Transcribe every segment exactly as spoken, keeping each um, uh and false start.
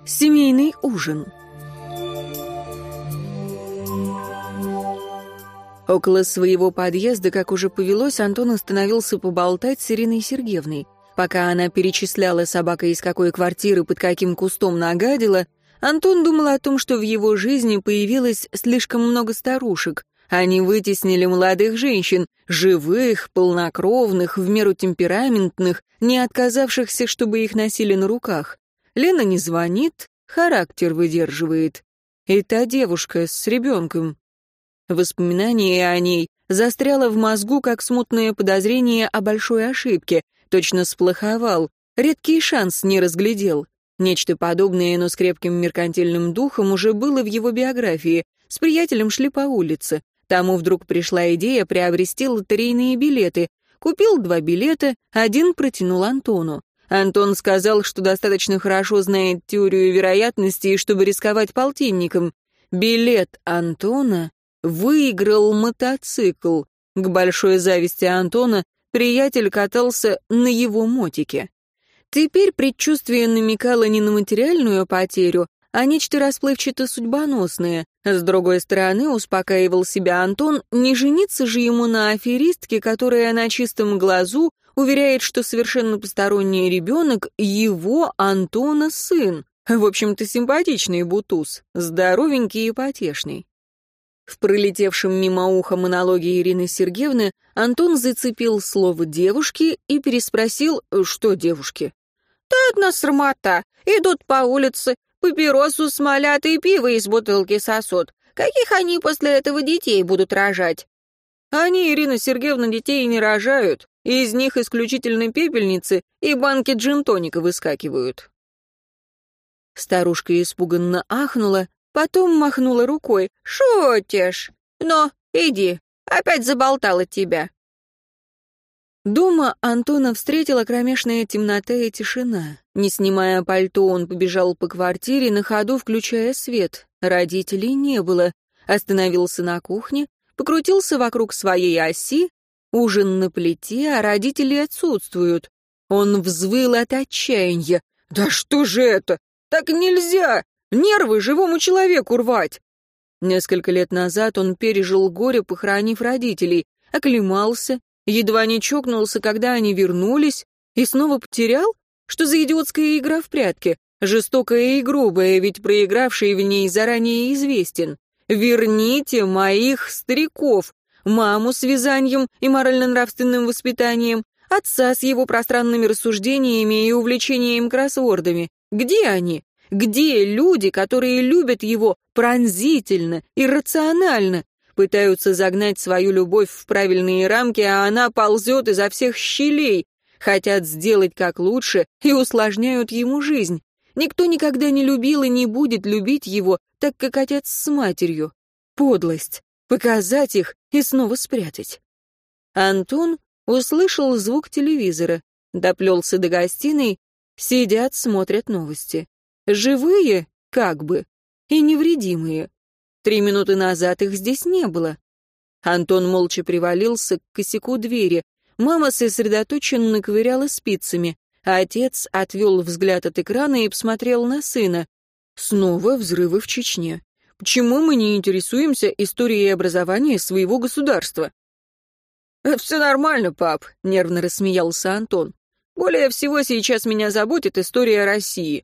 Семейный ужин. Около своего подъезда, как уже повелось, Антон остановился поболтать с Ириной Сергеевной. Пока она перечисляла, собака из какой квартиры под каким кустом нагадила, Антон думал о том, что в его жизни появилось слишком много старушек. Они вытеснили молодых женщин, живых, полнокровных, в меру темпераментных, не отказавшихся, чтобы их носили на руках. Лена не звонит, характер выдерживает. И та девушка с ребенком. Воспоминание о ней застряло в мозгу, как смутное подозрение о большой ошибке. Точно сплоховал, редкий шанс не разглядел. Нечто подобное, но с крепким меркантильным духом, уже было в его биографии. С приятелем шли по улице. Тому вдруг пришла идея приобрести лотерейные билеты. Купил два билета, один протянул Антону. Антон сказал, что достаточно хорошо знает теорию вероятностей, чтобы рисковать полтинником. Билет Антона выиграл мотоцикл. К большой зависти Антона приятель катался на его мотике. Теперь предчувствие намекало не на материальную потерю, а нечто расплывчато-судьбоносное. С другой стороны, успокаивал себя Антон, не жениться же ему на аферистке, которая на чистом глазу уверяет, что совершенно посторонний ребенок — его, Антона, сын. В общем-то, симпатичный бутуз, здоровенький и потешный. В пролетевшем мимо уха монологе Ирины Сергеевны Антон зацепил слово «девушки» и переспросил, что девушки. «Да одна срамота. Идут по улице, папиросу смолят и пиво из бутылки сосут. Каких они после этого детей будут рожать?» «Они, Ирина Сергеевна, детей не рожают. Из них исключительно пепельницы и банки джин-тоника выскакивают». Старушка испуганно ахнула, потом махнула рукой. «Шутишь? Но, иди, опять заболтала тебя». Дома Антона встретила кромешная темнота и тишина. Не снимая пальто, он побежал по квартире, на ходу включая свет. Родителей не было. Остановился на кухне, покрутился вокруг своей оси. Ужин на плите, а родители отсутствуют. Он взвыл от отчаяния. «Да что же это? Так нельзя! Нервы живому человеку рвать!» Несколько лет назад он пережил горе, похоронив родителей, оклемался, едва не чокнулся, когда они вернулись, и снова потерял? Что за идиотская игра в прятки? Жестокая и грубая, ведь проигравший в ней заранее известен. «Верните моих стариков!» Маму с вязанием и морально-нравственным воспитанием, отца с его пространными рассуждениями и увлечением кроссвордами. Где они? Где люди, которые любят его пронзительно, иррационально, пытаются загнать свою любовь в правильные рамки, а она ползет изо всех щелей, хотят сделать как лучше и усложняют ему жизнь? Никто никогда не любил и не будет любить его, так как отец с матерью. Подлость. Показать их и снова спрятать. Антон услышал звук телевизора, доплелся до гостиной, сидят, смотрят новости. Живые, как бы, и невредимые. Три минуты назад их здесь не было. Антон молча привалился к косяку двери. Мама сосредоточенно ковыряла спицами. Отец отвел взгляд от экрана и посмотрел на сына. Снова взрывы в Чечне. Почему мы не интересуемся историей образования своего государства? «Все нормально, пап», — нервно рассмеялся Антон. «Более всего сейчас меня заботит история России».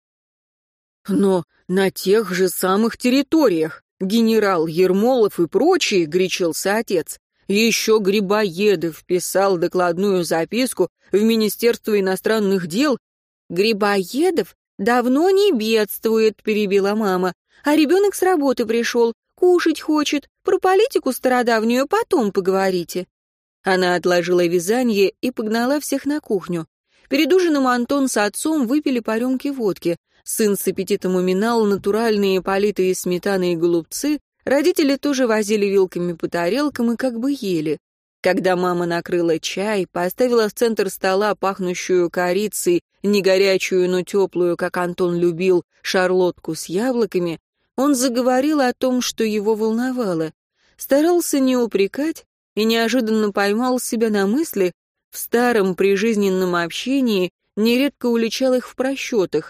«Но на тех же самых территориях генерал Ермолов и прочие», — горячился отец, «еще Грибоедов писал докладную записку в Министерство иностранных дел». «Грибоедов давно не бедствует», — перебила мама. «А ребенок с работы пришел, кушать хочет. Про политику стародавнюю потом поговорите». Она отложила вязание и погнала всех на кухню. Перед ужином Антон с отцом выпили по рюмке водки. Сын с аппетитом уминал натуральные политые сметаны и голубцы. Родители тоже возили вилками по тарелкам и как бы ели. Когда мама накрыла чай, поставила в центр стола пахнущую корицей, не горячую, но теплую, как Антон любил, шарлотку с яблоками, он заговорил о том, что его волновало. Старался не упрекать и неожиданно поймал себя на мысли, в старом прижизненном общении нередко уличал их в просчетах.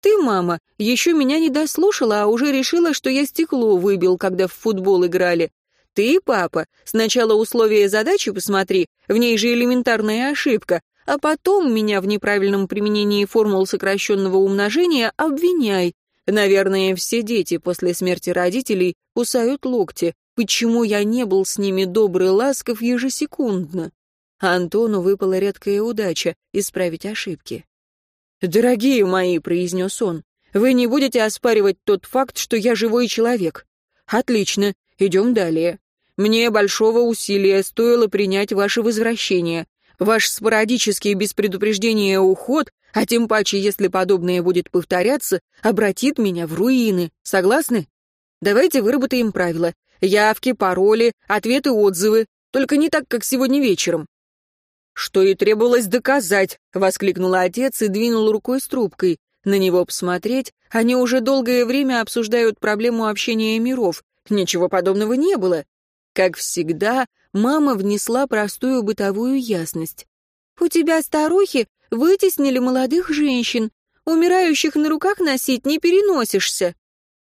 Ты, мама, еще меня не дослушала, а уже решила, что я стекло выбил, когда в футбол играли. Ты, папа, сначала условия задачи посмотри, в ней же элементарная ошибка, а потом меня в неправильном применении формул сокращенного умножения обвиняй. Наверное, все дети после смерти родителей кусают локти. Почему я не был с ними добр и ласков ежесекундно? Антону выпала редкая удача — исправить ошибки. «Дорогие мои», — произнес он, — «вы не будете оспаривать тот факт, что я живой человек. Отлично, идем далее. Мне большого усилия стоило принять ваше возвращение. Ваш спорадический без предупреждения уход, а тем паче, если подобное будет повторяться, обратит меня в руины. Согласны? Давайте выработаем правила. Явки, пароли, ответы, отзывы. Только не так, как сегодня вечером». «Что и требовалось доказать», — воскликнул отец и двинул рукой с трубкой. На него посмотреть, они уже долгое время обсуждают проблему общения миров. Ничего подобного не было. Как всегда, мама внесла простую бытовую ясность. «У тебя, старухи, вытеснили молодых женщин. Умирающих на руках носить не переносишься».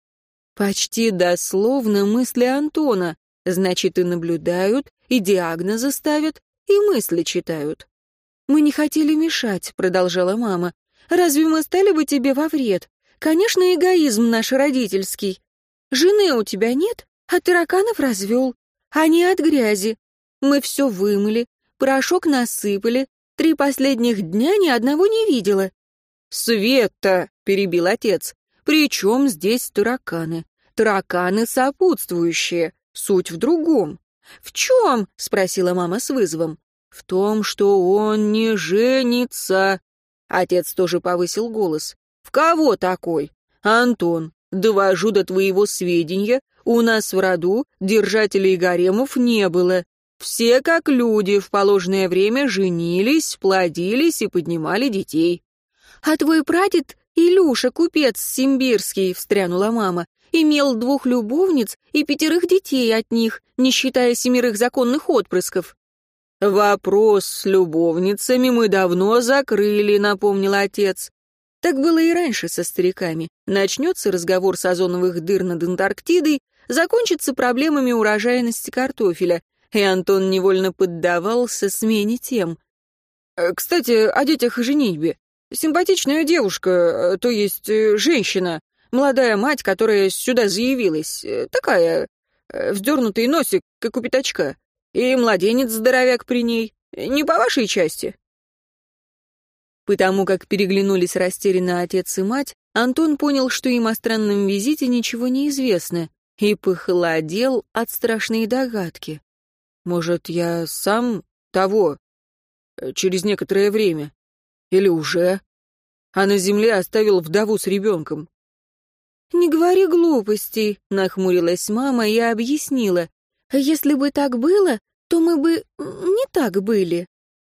Почти дословно мысли Антона. Значит, и наблюдают, и диагнозы ставят, и мысли читают. «Мы не хотели мешать», — продолжала мама. «Разве мы стали бы тебе во вред? Конечно, эгоизм наш родительский. Жены у тебя нет, а тараканов развел. Они от грязи. Мы все вымыли, порошок насыпали. Три последних дня ни одного не видела». «Света», — перебил отец, — «при чем здесь тараканы? Тараканы сопутствующие, суть в другом». «В чем?» — спросила мама с вызовом. «В том, что он не женится». Отец тоже повысил голос. «В кого такой?» «Антон, довожу до твоего сведения, у нас в роду держателей гаремов не было. Все, как люди, в положенное время женились, плодились и поднимали детей». «А твой прадед Илюша, купец симбирский», — встрянула мама, «имел двух любовниц и пятерых детей от них, не считая семерых законных отпрысков». «Вопрос с любовницами мы давно закрыли», — напомнил отец. Так было и раньше со стариками. Начнется разговор с озоновых дыр над Антарктидой, закончится проблемами урожайности картофеля, и Антон невольно поддавался смене тем. «Кстати, о детях и женитьбе. Симпатичная девушка, то есть женщина, молодая мать, которая сюда заявилась, такая, вздернутый носик, как у пятачка, и младенец-здоровяк при ней. Не по вашей части?» Потому как переглянулись растерянно отец и мать, Антон понял, что им о странном визите ничего не известно, и похолодел от страшной догадки. «Может, я сам того, через некоторое время? Или уже? А на земле оставил вдову с ребенком?» «Не говори глупостей», — нахмурилась мама и объяснила. «Если бы так было, то мы бы не так были».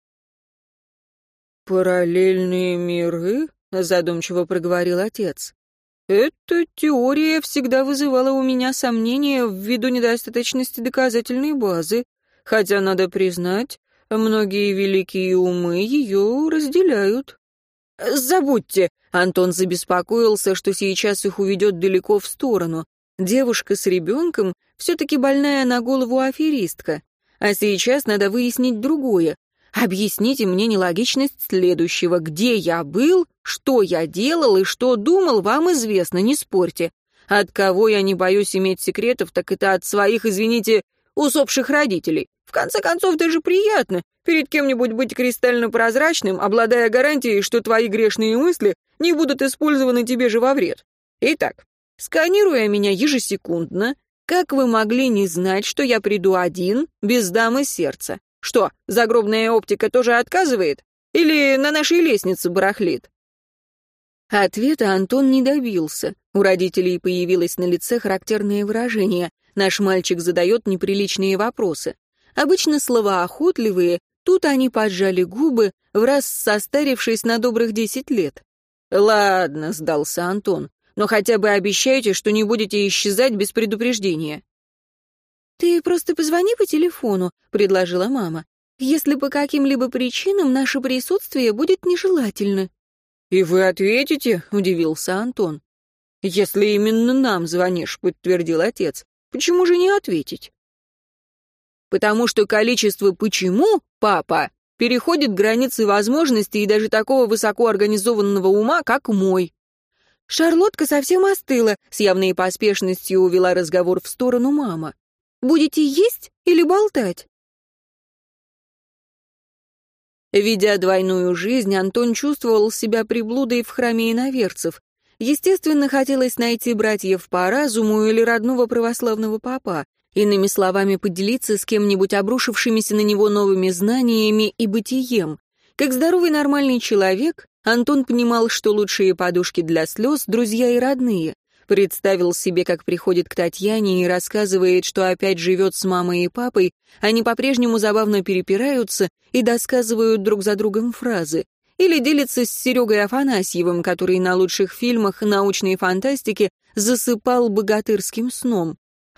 «Параллельные миры?» — задумчиво проговорил отец. «Эта теория всегда вызывала у меня сомнения ввиду недостаточности доказательной базы, хотя, надо признать, многие великие умы ее разделяют». «Забудьте!» — Антон забеспокоился, что сейчас их уведет далеко в сторону. Девушка с ребенком все-таки больная на голову аферистка. А сейчас надо выяснить другое. Объясните мне нелогичность следующего. Где я был, что я делал и что думал, вам известно, не спорьте. От кого я не боюсь иметь секретов, так это от своих, извините, усопших родителей. В конце концов, даже приятно перед кем-нибудь быть кристально прозрачным, обладая гарантией, что твои грешные мысли не будут использованы тебе же во вред. Итак, сканируя меня ежесекундно, как вы могли не знать, что я приду один, без дамы сердца? Что, загробная оптика тоже отказывает? Или на нашей лестнице барахлит?» Ответа Антон не добился. У родителей появилось на лице характерное выражение. Наш мальчик задает неприличные вопросы. Обычно словоохотливые, тут они поджали губы, враз состарившись на добрых десять лет. «Ладно», — сдался Антон, «но хотя бы обещайте, что не будете исчезать без предупреждения». «Ты просто позвони по телефону», — предложила мама. «Если по каким-либо причинам наше присутствие будет нежелательно». «И вы ответите?» — удивился Антон. «Если именно нам звонишь», — подтвердил отец, — «почему же не ответить?» «Потому что количество «почему», папа, переходит границы возможностей и даже такого высокоорганизованного ума, как мой». Шарлотка совсем остыла, с явной поспешностью увела разговор в сторону мама. «Будете есть или болтать?» Ведя двойную жизнь, Антон чувствовал себя приблудой в храме иноверцев. Естественно, хотелось найти братьев по разуму или родного православного папа, иными словами, поделиться с кем-нибудь обрушившимися на него новыми знаниями и бытием. Как здоровый нормальный человек, Антон понимал, что лучшие подушки для слез — друзья и родные. Представил себе, как приходит к Татьяне и рассказывает, что опять живет с мамой и папой, они по-прежнему забавно перепираются и досказывают друг за другом фразы. Или делится с Серегой Афанасьевым, который на лучших фильмах научной фантастики засыпал богатырским сном.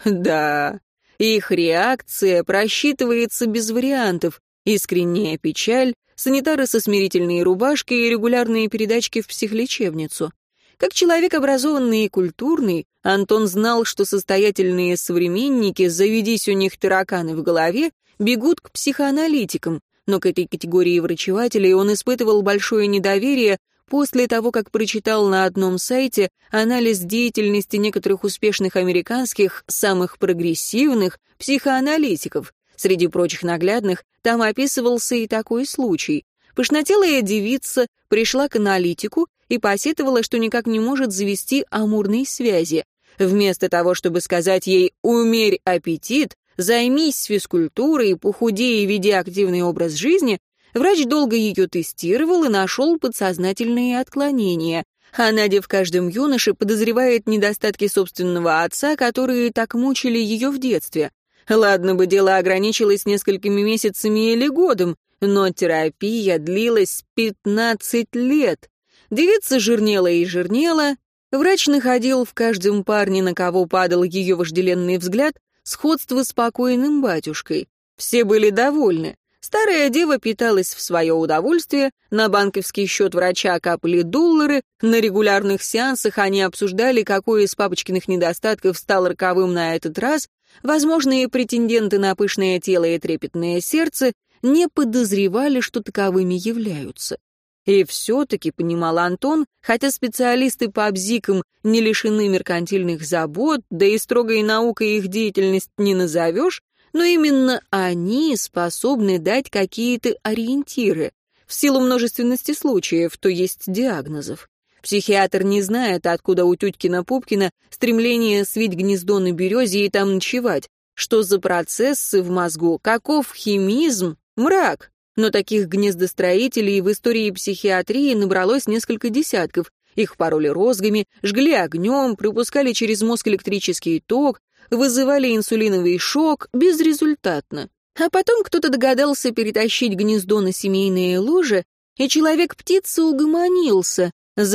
Да, их реакция просчитывается без вариантов. Искренняя печаль, санитары со смирительной рубашкой и регулярные передачки в психлечебницу. Как человек образованный и культурный, Антон знал, что состоятельные современники, заведись у них тараканы в голове, бегут к психоаналитикам, но к этой категории врачевателей он испытывал большое недоверие после того, как прочитал на одном сайте анализ деятельности некоторых успешных американских, самых прогрессивных психоаналитиков. Среди прочих наглядных там описывался и такой случай. Пышнотелая девица пришла к аналитику и посетовала, что никак не может завести амурной связи. Вместо того, чтобы сказать ей «умерь аппетит», «займись физкультурой», «похудей и веди активный образ жизни», врач долго ее тестировал и нашел подсознательные отклонения. А Надя в каждом юноше подозревает недостатки собственного отца, которые так мучили ее в детстве. Ладно бы дело ограничилось несколькими месяцами или годом, но терапия длилась пятнадцать лет. Девица жирнела и жирнела. Врач находил в каждом парне, на кого падал ее вожделенный взгляд, сходство с покойным батюшкой. Все были довольны. Старая дева питалась в свое удовольствие, на банковский счет врача капали доллары, на регулярных сеансах они обсуждали, какой из папочкиных недостатков стал роковым на этот раз, возможные претенденты на пышное тело и трепетное сердце не подозревали, что таковыми являются. И все-таки, понимал Антон, хотя специалисты по бзикам не лишены меркантильных забот, да и строгой наукой их деятельность не назовешь, но именно они способны дать какие-то ориентиры, в силу множественности случаев, то есть диагнозов. Психиатр не знает, откуда у Тюткина-Пупкина стремление свить гнездо на березе и там ночевать, что за процессы в мозгу, каков химизм, мрак. Но таких гнездостроителей в истории психиатрии набралось несколько десятков. Их пороли розгами, жгли огнем, пропускали через мозг электрический ток, вызывали инсулиновый шок безрезультатно. А потом кто-то догадался перетащить гнездо на семейное ложе, и человек-птица угомонился,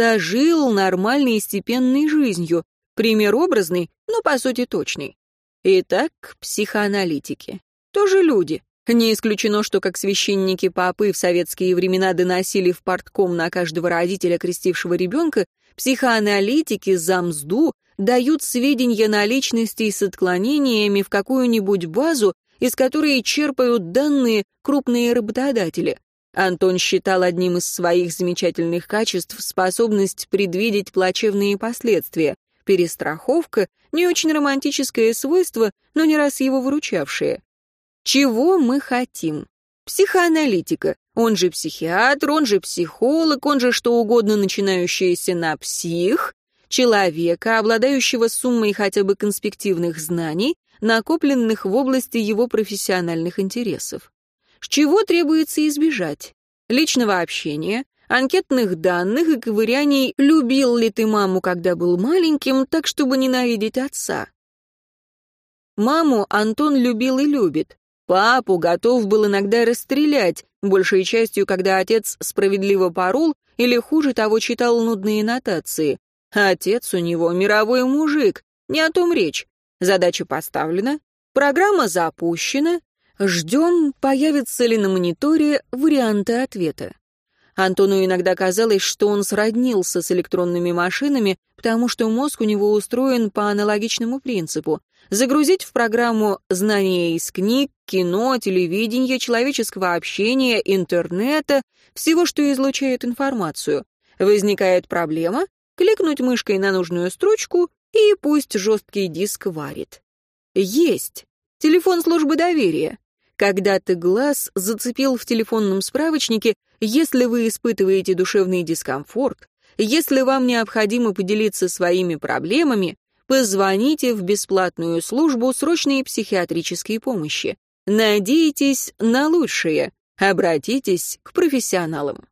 зажил нормальной и степенной жизнью. Пример образный, но по сути точный. Итак, психоаналитики. Тоже люди. Не исключено, что как священники-попы в советские времена доносили в партком на каждого родителя, крестившего ребенка, психоаналитики за мзду дают сведения на личности с отклонениями в какую-нибудь базу, из которой черпают данные крупные работодатели. Антон считал одним из своих замечательных качеств способность предвидеть плачевные последствия. Перестраховка — не очень романтическое свойство, но не раз его выручавшее. Чего мы хотим? Психоаналитика, он же психиатр, он же психолог, он же что угодно начинающееся на псих, человека, обладающего суммой хотя бы конспективных знаний, накопленных в области его профессиональных интересов. Чего требуется избежать? Личного общения, анкетных данных и ковыряний «любил ли ты маму, когда был маленьким, так, чтобы ненавидеть отца». Маму Антон любил и любит. Папу готов был иногда расстрелять, большей частью, когда отец справедливо порол или, хуже того, читал нудные нотации. Отец у него мировой мужик, не о том речь. Задача поставлена, программа запущена, ждем, появятся ли на мониторе варианты ответа. Антону иногда казалось, что он сроднился с электронными машинами, потому что мозг у него устроен по аналогичному принципу. Загрузить в программу знания из книг, кино, телевидения, человеческого общения, интернета, всего, что излучает информацию. Возникает проблема, кликнуть мышкой на нужную строчку, и пусть жесткий диск варит. Есть. Телефон службы доверия. Когда-то глаз зацепил в телефонном справочнике: если вы испытываете душевный дискомфорт, если вам необходимо поделиться своими проблемами, позвоните в бесплатную службу срочной психиатрической помощи. Надейтесь на лучшее. Обратитесь к профессионалам.